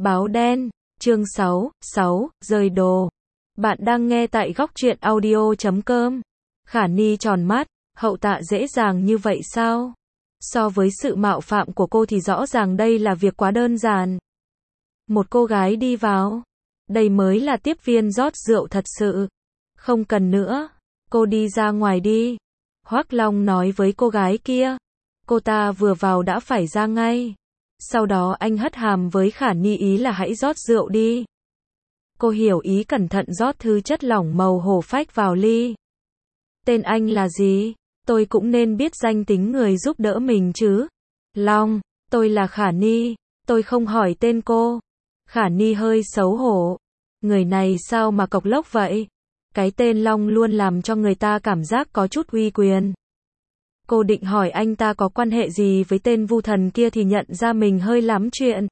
Báo đen, chương 6, rời đồ. Bạn đang nghe tại góc truyện audio.com. Khả Ni tròn mắt, hậu tạ dễ dàng như vậy sao? So với sự mạo phạm của cô thì rõ ràng đây là việc quá đơn giản. Một cô gái đi vào. Đây mới là tiếp viên rót rượu thật sự. Không cần nữa. Cô đi ra ngoài đi. Hoác Long nói với cô gái kia. Cô ta vừa vào đã phải ra ngay. Sau đó anh hất hàm với Khả Ni ý là hãy rót rượu đi. Cô hiểu ý cẩn thận rót thứ chất lỏng màu hổ phách vào ly. Tên anh là gì? Tôi cũng nên biết danh tính người giúp đỡ mình chứ. Long, tôi là Khả Ni. Tôi không hỏi tên cô. Khả Ni hơi xấu hổ. Người này sao mà cộc lốc vậy? Cái tên Long luôn làm cho người ta cảm giác có chút uy quyền. Cô định hỏi anh ta có quan hệ gì với tên Vu Thần kia thì nhận ra mình hơi lắm chuyện.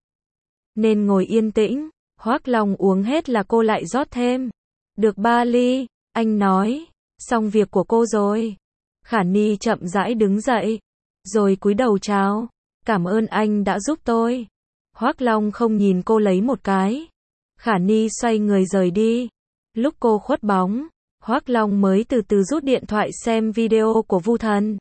Nên ngồi yên tĩnh. Hoác Long uống hết là cô lại rót thêm. Được 3 ly, anh nói. Xong việc của cô rồi. Khả Ni chậm rãi đứng dậy. Rồi cúi đầu chào. Cảm ơn anh đã giúp tôi. Hoác Long không nhìn cô lấy một cái. Khả Ni xoay người rời đi. Lúc cô khuất bóng, Hoác Long mới từ từ rút điện thoại xem video của Vu Thần.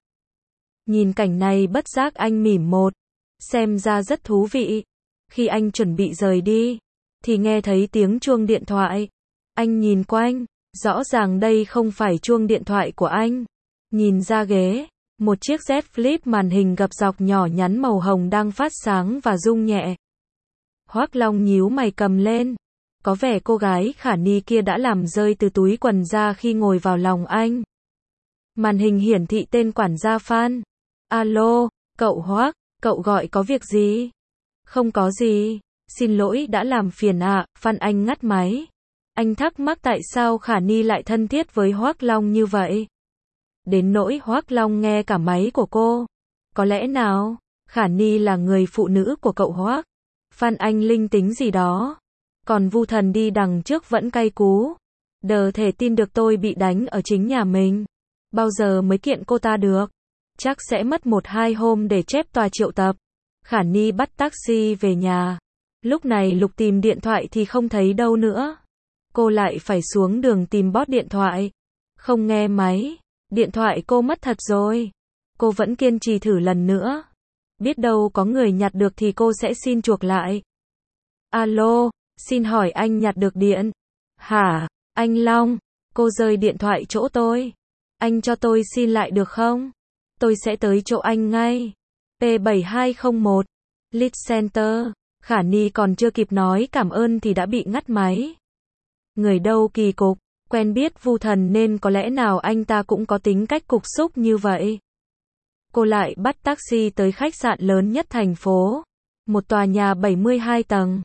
Nhìn cảnh này bất giác anh mỉm một. Xem ra rất thú vị. Khi anh chuẩn bị rời đi, thì nghe thấy tiếng chuông điện thoại. Anh nhìn quanh, rõ ràng đây không phải chuông điện thoại của anh. Nhìn ra ghế, một chiếc Z Flip màn hình gập dọc nhỏ nhắn màu hồng đang phát sáng và rung nhẹ. Hoác Long nhíu mày cầm lên. Có vẻ cô gái Khả Ni kia đã làm rơi từ túi quần ra khi ngồi vào lòng anh. Màn hình hiển thị tên quản gia Phan. Alo, cậu Hoác, cậu gọi có việc gì? Không có gì, xin lỗi đã làm phiền ạ. Phan Anh ngắt máy. Anh thắc mắc tại sao Khả Ni lại thân thiết với Hoác Long như vậy. Đến nỗi Hoác Long nghe cả máy của cô. Có lẽ nào, Khả Ni là người phụ nữ của cậu Hoác? Phan Anh linh tính gì đó. Còn Vu Thần đi đằng trước vẫn cay cú. Đờ thể tin được tôi bị đánh ở chính nhà mình. Bao giờ mới kiện cô ta được? Chắc sẽ mất 1-2 hôm để chép tòa triệu tập. Khả Ni bắt taxi về nhà. Lúc này lục tìm điện thoại thì không thấy đâu nữa. Cô lại phải xuống đường tìm bot điện thoại. Không nghe máy. Điện thoại cô mất thật rồi. Cô vẫn kiên trì thử lần nữa. Biết đâu có người nhặt được thì cô sẽ xin chuộc lại. Alo, xin hỏi anh nhặt được điện? Hả, anh Long? Cô rơi điện thoại chỗ tôi. Anh cho tôi xin lại được không? Tôi sẽ tới chỗ anh ngay. P7201 Lead Center. Khả Ni còn chưa kịp nói cảm ơn thì đã bị ngắt máy. Người đâu kỳ cục, quen biết Vu Thần nên có lẽ nào anh ta cũng có tính cách cục xúc như vậy. Cô lại bắt taxi tới khách sạn lớn nhất thành phố. Một tòa nhà 72 tầng.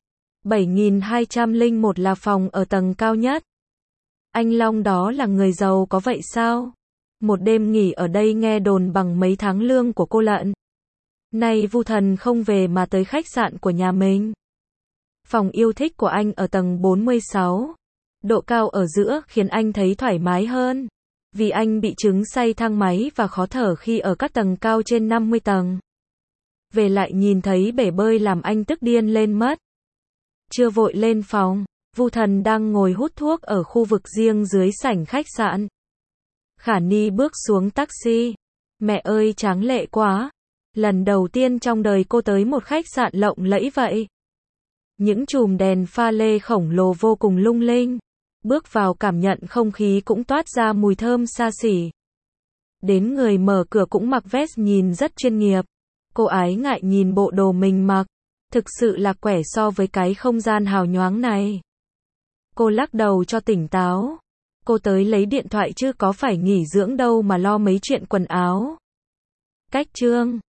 7201 là phòng ở tầng cao nhất. Anh Long đó là người giàu có vậy sao? Một đêm nghỉ ở đây nghe đồn bằng mấy tháng lương của cô lận. Nay Vu Thần không về mà tới khách sạn của nhà mình. Phòng yêu thích của anh ở tầng 46. Độ cao ở giữa khiến anh thấy thoải mái hơn. Vì anh bị chứng say thang máy và khó thở khi ở các tầng cao trên 50 tầng. Về lại nhìn thấy bể bơi làm anh tức điên lên mất. Chưa vội lên phòng, Vu Thần đang ngồi hút thuốc ở khu vực riêng dưới sảnh khách sạn. Khả Ni bước xuống taxi. Mẹ ơi tráng lệ quá. Lần đầu tiên trong đời cô tới một khách sạn lộng lẫy vậy. Những chùm đèn pha lê khổng lồ vô cùng lung linh. Bước vào cảm nhận không khí cũng toát ra mùi thơm xa xỉ. Đến người mở cửa cũng mặc vest nhìn rất chuyên nghiệp. Cô ái ngại nhìn bộ đồ mình mặc. Thực sự là quẻ so với cái không gian hào nhoáng này. Cô lắc đầu cho tỉnh táo. Cô tới lấy điện thoại chứ có phải nghỉ dưỡng đâu mà lo mấy chuyện quần áo. Cách chương